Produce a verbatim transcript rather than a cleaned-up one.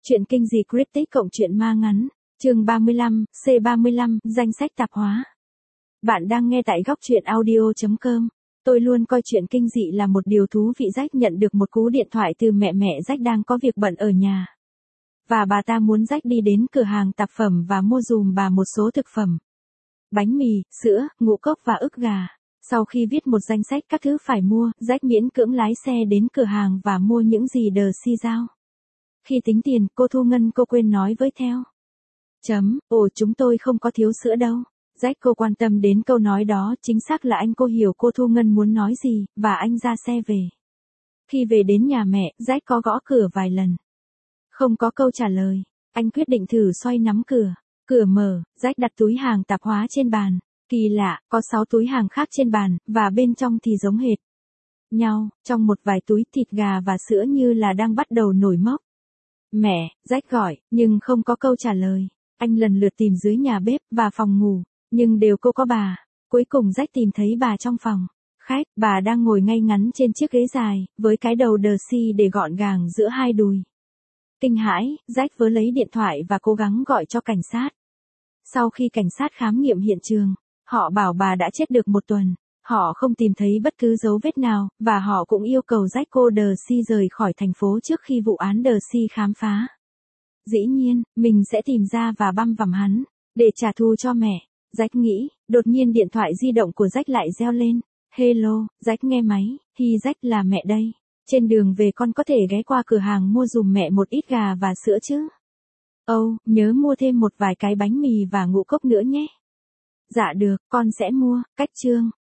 Chuyện kinh dị cryptic cộng truyện ma ngắn. Chương ba mươi lăm, C ba mươi lăm, danh sách tạp hóa. Bạn đang nghe tại góc truyện audio chấm com. Tôi luôn coi chuyện kinh dị là một điều thú vị. Jack nhận được một cú điện thoại từ mẹ mẹ Jack đang có việc bận ở nhà. Và bà ta muốn Jack đi đến cửa hàng tạp phẩm và mua dùm bà một số thực phẩm. Bánh mì, sữa, ngũ cốc và ức gà. Sau khi viết một danh sách các thứ phải mua, Jack miễn cưỡng lái xe đến cửa hàng và mua những gì đờ si giao. Khi tính tiền, cô Thu Ngân cô quên nói với theo. Chấm, ồ chúng tôi không có thiếu sữa đâu. Jack cô quan tâm đến câu nói đó, chính xác là anh cô hiểu cô Thu Ngân muốn nói gì, và anh ra xe về. Khi về đến nhà mẹ, Jack có gõ cửa vài lần. Không có câu trả lời, anh quyết định thử xoay nắm cửa. Cửa mở, Jack đặt túi hàng tạp hóa trên bàn. Kỳ lạ, có sáu túi hàng khác trên bàn, và bên trong thì giống hệt nhau, trong một vài túi thịt gà và sữa như là đang bắt đầu nổi mốc. Mẹ, Jack gọi, nhưng không có câu trả lời. Anh lần lượt tìm dưới nhà bếp và phòng ngủ, nhưng đều cô có bà. Cuối cùng Jack tìm thấy bà trong phòng khách, bà đang ngồi ngay ngắn trên chiếc ghế dài, với cái đầu đờ si để gọn gàng giữa hai đùi. Kinh hãi, Jack vớ lấy điện thoại và cố gắng gọi cho cảnh sát. Sau khi cảnh sát khám nghiệm hiện trường, họ bảo bà đã chết được một tuần. Họ không tìm thấy bất cứ dấu vết nào, và họ cũng yêu cầu Jack cô đờ si rời khỏi thành phố trước khi vụ án đờ si khám phá. Dĩ nhiên, mình sẽ tìm ra và băm vằm hắn, để trả thù cho mẹ. Jack nghĩ, đột nhiên điện thoại di động của Jack lại reo lên. Hello, Jack nghe máy, hi Jack là mẹ đây. Trên đường về con có thể ghé qua cửa hàng mua dùm mẹ một ít gà và sữa chứ? Ồ, oh, nhớ mua thêm một vài cái bánh mì và ngũ cốc nữa nhé. Dạ được, con sẽ mua. Cách chương.